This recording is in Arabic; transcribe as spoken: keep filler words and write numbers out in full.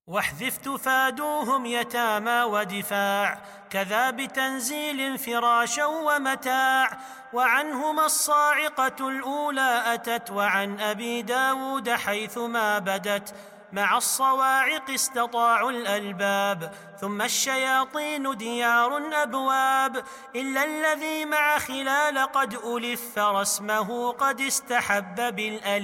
واحذف تفادوهم يتامى ودفاع، كذا بتنزيل فراشا ومتاع. وعنهما الصاعقة الأولى أتت، وعن أبي داود حيثما بدت. مع الصواعق استطاعوا الألباب، ثم الشياطين ديار أبواب. إلا الذي مع خلال قد ألف، فرسمه قد استحب بالألف.